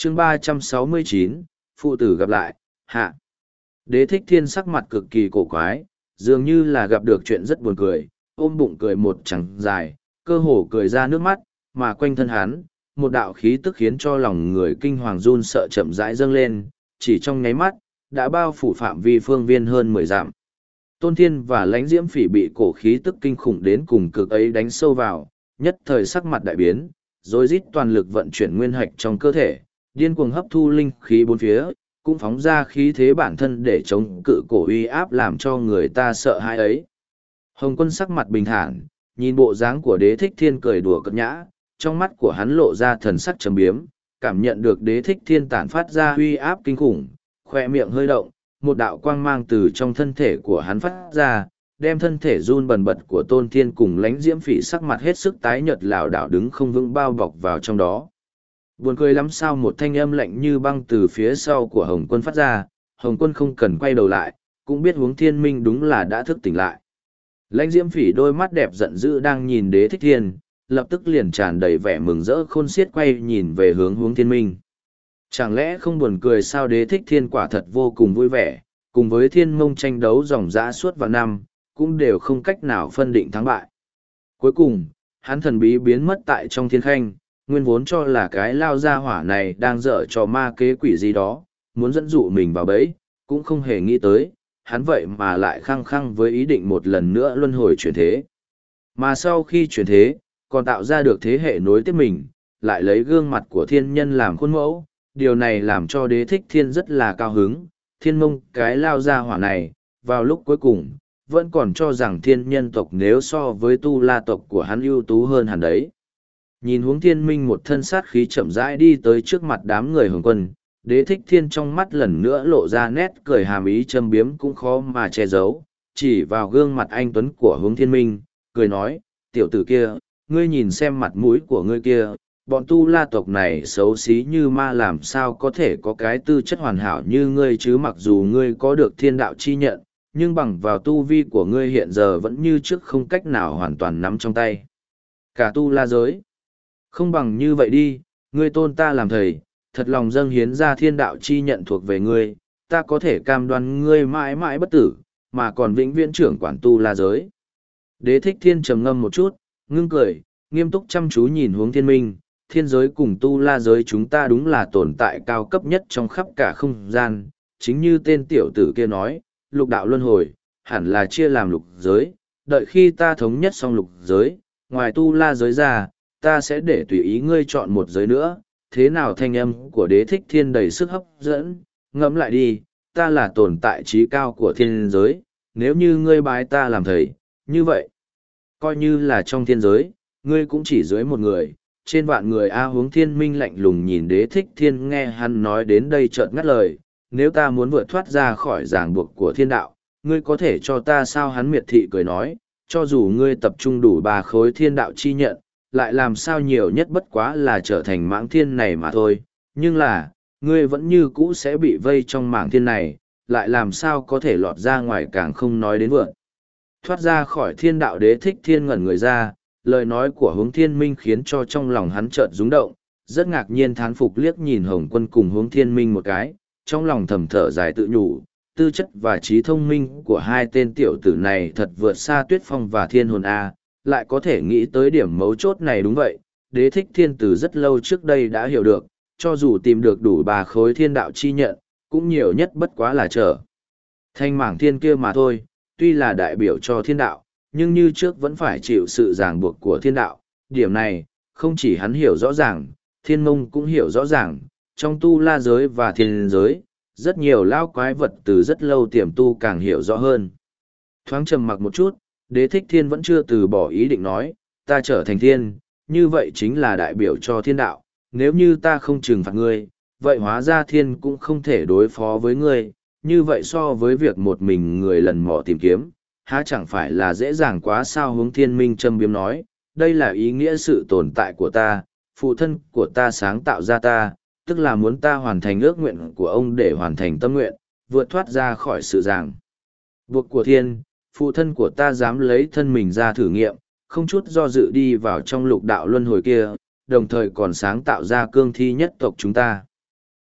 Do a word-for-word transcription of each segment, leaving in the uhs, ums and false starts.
chương ba trăm sáu mươi chín, phụ tử gặp lại, hạ. Đế thích thiên sắc mặt cực kỳ cổ quái, dường như là gặp được chuyện rất buồn cười, ôm bụng cười một chẳng dài, cơ hồ cười ra nước mắt, mà quanh thân hắn, một đạo khí tức khiến cho lòng người kinh hoàng run sợ chậm rãi dâng lên, chỉ trong nháy mắt, đã bao phủ phạm vi phương viên hơn mười dặm. Tôn Thiên và Lãnh Diễm Phỉ bị cổ khí tức kinh khủng đến cùng cực ấy đánh sâu vào, nhất thời sắc mặt đại biến, rồi rít toàn lực vận chuyển nguyên hạch trong cơ thể, điên cuồng hấp thu linh khí bốn phía, cũng phóng ra khí thế bản thân để chống cự cổ uy áp làm cho người ta sợ hãi ấy. Hồng Quân sắc mặt bình thản, nhìn bộ dáng của Đế Thích Thiên cười đùa cợt nhã, trong mắt của hắn lộ ra thần sắc trầm biếm, cảm nhận được Đế Thích Thiên tản phát ra uy áp kinh khủng, khoe miệng hơi động, một đạo quang mang từ trong thân thể của hắn phát ra, đem thân thể run bần bật của Tôn Thiên cùng Lãnh Diễm Phỉ sắc mặt hết sức tái nhợt lảo đảo đứng không vững bao bọc vào trong đó. Buồn cười lắm sao, một thanh âm lạnh như băng từ phía sau của Hồng Quân phát ra, Hồng Quân không cần quay đầu lại, cũng biết Huống Thiên Minh đúng là đã thức tỉnh lại. Lãnh Diễm Phỉ đôi mắt đẹp giận dữ đang nhìn Đế Thích Thiên, lập tức liền tràn đầy vẻ mừng rỡ khôn xiết quay nhìn về hướng Huống Thiên Minh. Chẳng lẽ không buồn cười sao? Đế Thích Thiên quả thật vô cùng vui vẻ, cùng với Thiên Mông tranh đấu dòng dã suốt vạn năm, cũng đều không cách nào phân định thắng bại. Cuối cùng, hắn thần bí biến mất tại trong thiên khanh, nguyên vốn cho là cái lao gia hỏa này đang dở trò ma kế quỷ gì đó, muốn dẫn dụ mình vào bẫy, cũng không hề nghĩ tới, hắn vậy mà lại khăng khăng với ý định một lần nữa luân hồi chuyển thế. Mà sau khi chuyển thế, còn tạo ra được thế hệ nối tiếp mình, lại lấy gương mặt của thiên nhân làm khuôn mẫu, điều này làm cho Đế Thích Thiên rất là cao hứng. Thiên Mông cái lao gia hỏa này, vào lúc cuối cùng, vẫn còn cho rằng thiên nhân tộc nếu so với tu la tộc của hắn ưu tú hơn hẳn đấy. Nhìn Huống Thiên Minh một thân sát khí chậm rãi đi tới trước mặt đám người Hồng Quân, Đế Thích Thiên trong mắt lần nữa lộ ra nét cười hàm ý châm biếm cũng khó mà che giấu, chỉ vào gương mặt anh tuấn của Huống Thiên Minh, cười nói, tiểu tử kia, ngươi nhìn xem mặt mũi của ngươi kia, bọn tu la tộc này xấu xí như ma làm sao có thể có cái tư chất hoàn hảo như ngươi chứ, mặc dù ngươi có được thiên đạo chi nhận, nhưng bằng vào tu vi của ngươi hiện giờ vẫn như trước không cách nào hoàn toàn nắm trong tay cả tu la giới. Không bằng như vậy đi, ngươi tôn ta làm thầy, thật lòng dâng hiến ra thiên đạo chi nhận thuộc về ngươi, ta có thể cam đoan ngươi mãi mãi bất tử, mà còn vĩnh viễn trưởng quản tu la giới. Đế Thích Thiên trầm ngâm một chút, ngưng cười, nghiêm túc chăm chú nhìn Huống Thiên Minh, thiên giới cùng tu la giới chúng ta đúng là tồn tại cao cấp nhất trong khắp cả không gian, chính như tên tiểu tử kia nói, lục đạo luân hồi, hẳn là chia làm lục giới, đợi khi ta thống nhất xong lục giới, ngoài tu la giới ra, ta sẽ để tùy ý ngươi chọn một giới nữa. Thế nào? Thanh âm của Đế Thích Thiên đầy sức hấp dẫn, ngẫm lại đi, ta là tồn tại trí cao của thiên giới, nếu như ngươi bái ta làm thầy, như vậy, coi như là trong thiên giới, ngươi cũng chỉ dưới một người, trên vạn người. A. Huống Thiên Minh lạnh lùng nhìn Đế Thích Thiên, nghe hắn nói đến đây chợt ngắt lời, nếu ta muốn vượt thoát ra khỏi ràng buộc của thiên đạo, ngươi có thể cho ta sao? Hắn miệt thị cười nói, cho dù ngươi tập trung đủ ba khối thiên đạo chi nhận, lại làm sao nhiều nhất bất quá là trở thành mãng thiên này mà thôi, nhưng là, ngươi vẫn như cũ sẽ bị vây trong mảng thiên này, lại làm sao có thể lọt ra ngoài, càng không nói đến vượt thoát ra khỏi thiên đạo. Đế Thích Thiên ngẩn người ra, lời nói của Huống Thiên Minh khiến cho trong lòng hắn chợt rung động, rất ngạc nhiên thán phục liếc nhìn Hồng Quân cùng Huống Thiên Minh một cái, trong lòng thầm thở dài tự nhủ, tư chất và trí thông minh của hai tên tiểu tử này thật vượt xa Tuyết Phong và Thiên Hồn A. Lại có thể nghĩ tới điểm mấu chốt này. Đúng vậy, Đế Thích Thiên từ rất lâu trước đây đã hiểu được, cho dù tìm được đủ ba khối thiên đạo chi nhận, cũng nhiều nhất bất quá là trở thành mảng thiên kia mà thôi. Tuy là đại biểu cho thiên đạo, nhưng như trước vẫn phải chịu sự ràng buộc của thiên đạo. Điểm này, không chỉ hắn hiểu rõ ràng, Thiên Mông cũng hiểu rõ ràng, trong tu la giới và thiên giới, rất nhiều lao quái vật từ rất lâu tiềm tu càng hiểu rõ hơn. Thoáng trầm mặc một chút, Đế Thích Thiên vẫn chưa từ bỏ ý định nói, ta trở thành thiên, như vậy chính là đại biểu cho thiên đạo, nếu như ta không trừng phạt ngươi, vậy hóa ra thiên cũng không thể đối phó với ngươi, như vậy so với việc một mình người lần mò tìm kiếm, há chẳng phải là dễ dàng quá sao? Huống Thiên Minh châm biếm nói, đây là ý nghĩa sự tồn tại của ta, phụ thân của ta sáng tạo ra ta, tức là muốn ta hoàn thành ước nguyện của ông để hoàn thành tâm nguyện, vượt thoát ra khỏi sự ràng buộc của thiên. Phụ thân của ta dám lấy thân mình ra thử nghiệm, không chút do dự đi vào trong lục đạo luân hồi kia, đồng thời còn sáng tạo ra cương thi nhất tộc chúng ta.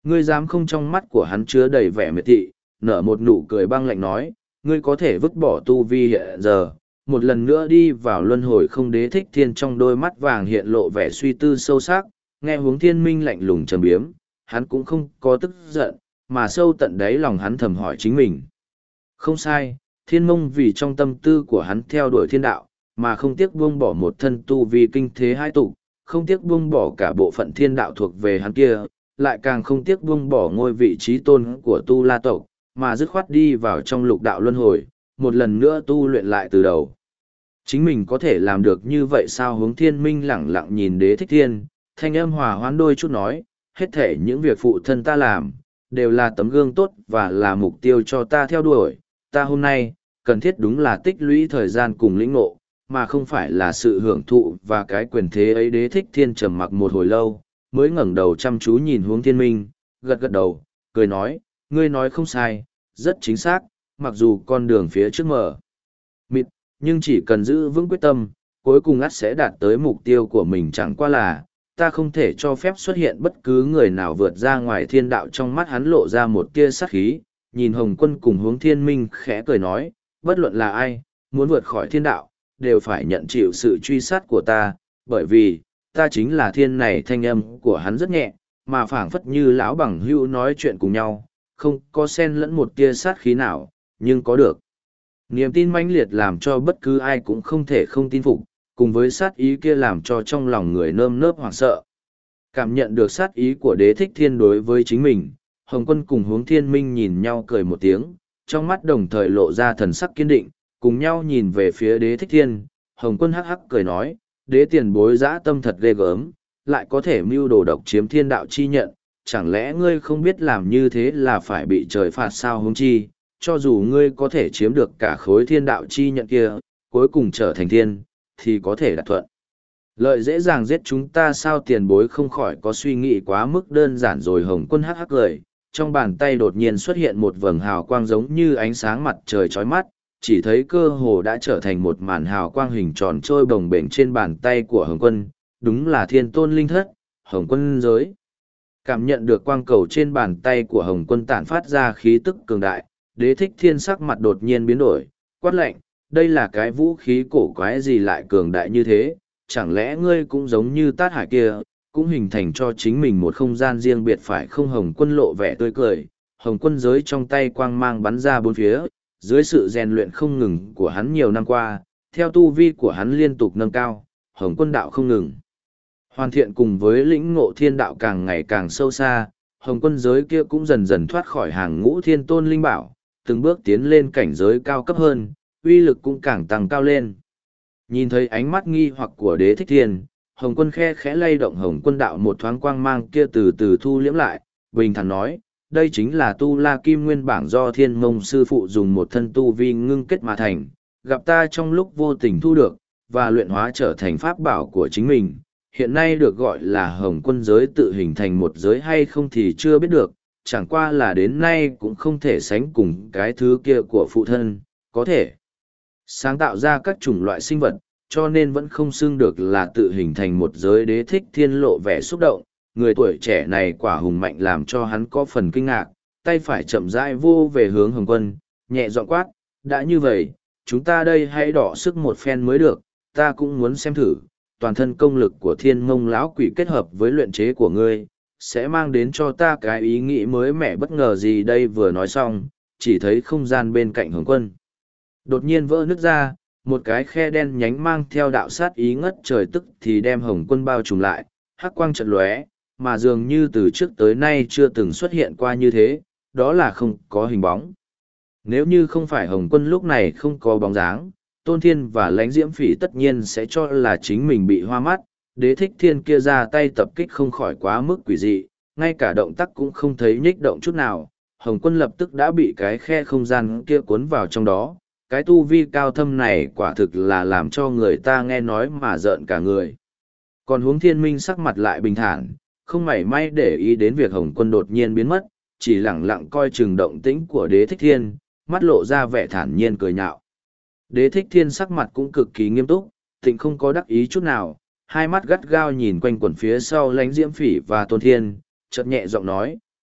Ngươi dám không? Trong mắt của hắn chứa đầy vẻ miệt thị, nở một nụ cười băng lạnh nói, ngươi có thể vứt bỏ tu vi hiện giờ, một lần nữa đi vào luân hồi không? Đế thích thiên trong đôi mắt vàng hiện lộ vẻ suy tư sâu sắc, nghe Hướng Thiên Minh lạnh lùng trầm biếm, hắn cũng không có tức giận, mà sâu tận đáy lòng hắn thầm hỏi chính mình. Không sai, Thiên Mông vì trong tâm tư của hắn theo đuổi thiên đạo, mà không tiếc buông bỏ một thân tu vi kinh thế hai tục, không tiếc buông bỏ cả bộ phận thiên đạo thuộc về hắn kia, lại càng không tiếc buông bỏ ngôi vị trí tôn của tu la tộc, mà dứt khoát đi vào trong lục đạo luân hồi, một lần nữa tu luyện lại từ đầu. Chính mình có thể làm được như vậy sao? Hướng Thiên Minh lẳng lặng nhìn Đế Thích Thiên, thanh âm hòa hoãn đôi chút nói, hết thể những việc phụ thân ta làm, đều là tấm gương tốt và là mục tiêu cho ta theo đuổi. Ta hôm nay, cần thiết đúng là tích lũy thời gian cùng lĩnh ngộ, mà không phải là sự hưởng thụ và cái quyền thế ấy. Đế Thích Thiên trầm mặc một hồi lâu, mới ngẩng đầu chăm chú nhìn Hướng Thiên Minh, gật gật đầu, cười nói, ngươi nói không sai, rất chính xác, mặc dù con đường phía trước mở mịt, nhưng chỉ cần giữ vững quyết tâm, cuối cùng ắt sẽ đạt tới mục tiêu của mình. Chẳng qua là, ta không thể cho phép xuất hiện bất cứ người nào vượt ra ngoài thiên đạo. Trong mắt hắn lộ ra một tia sát khí, nhìn Hồng Quân cùng Hướng Thiên Minh khẽ cười nói, bất luận là ai, muốn vượt khỏi thiên đạo, đều phải nhận chịu sự truy sát của ta, bởi vì, ta chính là thiên này. Thanh âm của hắn rất nhẹ, mà phảng phất như lão bằng hữu nói chuyện cùng nhau, không có xen lẫn một tia sát khí nào, nhưng có được niềm tin mãnh liệt làm cho bất cứ ai cũng không thể không tin phục, cùng với sát ý kia làm cho trong lòng người nơm nớp hoảng sợ. Cảm nhận được sát ý của Đế Thích Thiên đối với chính mình, Hồng Quân cùng Hướng Thiên Minh nhìn nhau cười một tiếng, trong mắt đồng thời lộ ra thần sắc kiên định, cùng nhau nhìn về phía Đế Thích Thiên. Hồng Quân hắc hắc cười nói, Đế tiền bối dã tâm thật ghê gớm, lại có thể mưu đồ độc chiếm thiên đạo chi nhận, chẳng lẽ ngươi không biết làm như thế là phải bị trời phạt sao? Huống chi, cho dù ngươi có thể chiếm được cả khối thiên đạo chi nhận kia, cuối cùng trở thành thiên, thì có thể đạt thuận lợi dễ dàng giết chúng ta sao? Tiền bối không khỏi có suy nghĩ quá mức đơn giản rồi. Hồng Quân hắc hắc cười, trong bàn tay đột nhiên xuất hiện một vầng hào quang giống như ánh sáng mặt trời chói mắt, chỉ thấy cơ hồ đã trở thành một màn hào quang hình tròn trôi bồng bềnh trên bàn tay của Hồng Quân, đúng là thiên tôn linh thất, Hồng Quân giới. Cảm nhận được quang cầu trên bàn tay của Hồng Quân tản phát ra khí tức cường đại, Đế Thích Thiên sắc mặt đột nhiên biến đổi, quát lạnh, đây là cái vũ khí cổ quái gì lại cường đại như thế? Chẳng lẽ ngươi cũng giống như Tát Hải kia, cũng hình thành cho chính mình một không gian riêng biệt phải không? Hồng Quân lộ vẻ tươi cười, Hồng Quân giới trong tay quang mang bắn ra bốn phía, dưới sự rèn luyện không ngừng của hắn nhiều năm qua, theo tu vi của hắn liên tục nâng cao, Hồng Quân đạo không ngừng hoàn thiện, cùng với lĩnh ngộ thiên đạo càng ngày càng sâu xa, Hồng Quân giới kia cũng dần dần thoát khỏi hàng ngũ thiên tôn linh bảo, từng bước tiến lên cảnh giới cao cấp hơn, uy lực cũng càng tăng cao lên. Nhìn thấy ánh mắt nghi hoặc của Đế Thích Thiên, Hồng Quân khe khẽ lay động Hồng Quân đạo, một thoáng quang mang kia từ từ thu liễm lại, bình thản nói, đây chính là tu la kim nguyên bảng do Thiên Mông sư phụ dùng một thân tu vi ngưng kết mà thành, gặp ta trong lúc vô tình thu được, và luyện hóa trở thành pháp bảo của chính mình. Hiện nay được gọi là Hồng Quân giới, tự hình thành một giới hay không thì chưa biết được, chẳng qua là đến nay cũng không thể sánh cùng cái thứ kia của phụ thân, có thể sáng tạo ra các chủng loại sinh vật, cho nên vẫn không xưng được là tự hình thành một giới. Đế Thích Thiên lộ vẻ xúc động, người tuổi trẻ này quả hùng mạnh làm cho hắn có phần kinh ngạc, tay phải chậm rãi vô về hướng Hồng Quân, nhẹ giọng quát, đã như vậy, chúng ta đây hãy đọ sức một phen mới được, ta cũng muốn xem thử, toàn thân công lực của Thiên Mông lão quỷ kết hợp với luyện chế của ngươi, sẽ mang đến cho ta cái ý nghĩ mới mẻ bất ngờ gì đây? Vừa nói xong, chỉ thấy không gian bên cạnh Hồng Quân đột nhiên vỡ nứt ra, một cái khe đen nhánh mang theo đạo sát ý ngất trời tức thì đem Hồng Quân bao trùm lại, hắc quang chợt lóe, mà dường như từ trước tới nay chưa từng xuất hiện qua như thế, đó là không có hình bóng. Nếu như không phải Hồng Quân lúc này không có bóng dáng, Tôn Thiên và Lãnh Diễm Phỉ tất nhiên sẽ cho là chính mình bị hoa mắt. Đế Thích Thiên kia ra tay tập kích không khỏi quá mức quỷ dị, ngay cả động tác cũng không thấy nhích động chút nào. Hồng Quân lập tức đã bị cái khe không gian kia cuốn vào trong đó. Cái tu vi cao thâm này quả thực là làm cho người ta nghe nói mà rợn cả người. Còn Hướng Thiên Minh sắc mặt lại bình thản, không mảy may để ý đến việc Hồng Quân đột nhiên biến mất, chỉ lặng lặng coi chừng động tĩnh của Đế Thích Thiên, mắt lộ ra vẻ thản nhiên cười nhạo. Đế Thích Thiên sắc mặt cũng cực kỳ nghiêm túc, tịnh không có đắc ý chút nào, hai mắt gắt gao nhìn quanh quần phía sau Lãnh Diễm Phỉ và Tôn Thiên, chợt nhẹ giọng nói,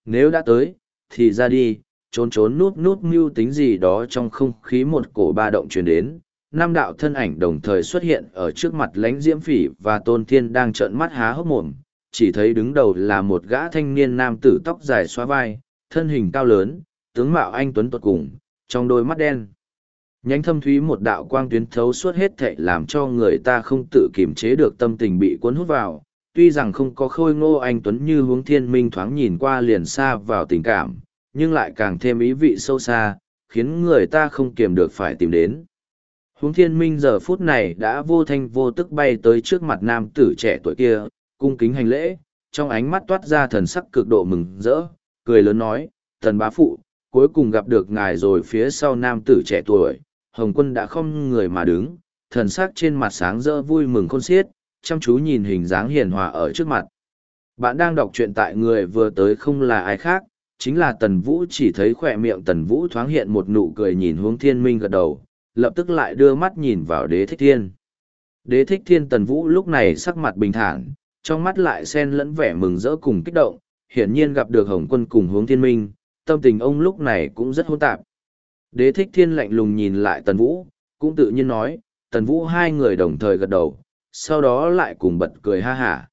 nếu đã tới, thì ra đi, trốn trốn núp núp mưu tính gì đó. Trong không khí một cổ ba động truyền đến, năm đạo thân ảnh đồng thời xuất hiện ở trước mặt lãnh diễm phỉ và tôn thiên đang trợn mắt há hốc mồm. Chỉ thấy đứng đầu là một gã thanh niên nam tử tóc dài xóa vai, thân hình cao lớn, tướng mạo anh tuấn tột cùng, trong đôi mắt đen nhánh thâm thúy một đạo quang tuyến thấu suốt hết thảy, làm cho người ta không tự kiềm chế được tâm tình bị cuốn hút vào. Tuy rằng không có khôi ngô anh tuấn như Hướng Thiên Minh, thoáng nhìn qua liền xa vào tình cảm, nhưng lại càng thêm ý vị sâu xa, khiến người ta không kiềm được phải tìm đến. Hướng Thiên Minh giờ phút này đã vô thanh vô tức bay tới trước mặt nam tử trẻ tuổi kia, cung kính hành lễ, trong ánh mắt toát ra thần sắc cực độ mừng rỡ, cười lớn nói: "Tần bá phụ, cuối cùng gặp được ngài rồi." Phía sau nam tử trẻ tuổi, Hồng Quân đã không người mà đứng, thần sắc trên mặt sáng rỡ vui mừng khôn xiết, chăm chú nhìn hình dáng hiền hòa ở trước mặt. Bạn đang đọc truyện tại người vừa tới không là ai khác, chính là Tần Vũ. Chỉ thấy khỏe miệng Tần Vũ thoáng hiện một nụ cười, nhìn Hướng Thiên Minh gật đầu, lập tức lại đưa mắt nhìn vào Đế Thích Thiên. Đế Thích Thiên Tần Vũ lúc này sắc mặt bình thản, trong mắt lại xen lẫn vẻ mừng rỡ cùng kích động, hiển nhiên gặp được Hồng Quân cùng Hướng Thiên Minh, tâm tình ông lúc này cũng rất hỗn tạp. Đế Thích Thiên lạnh lùng nhìn lại Tần Vũ, cũng tự nhiên nói: "Tần Vũ." Hai người đồng thời gật đầu, sau đó lại cùng bật cười ha hả.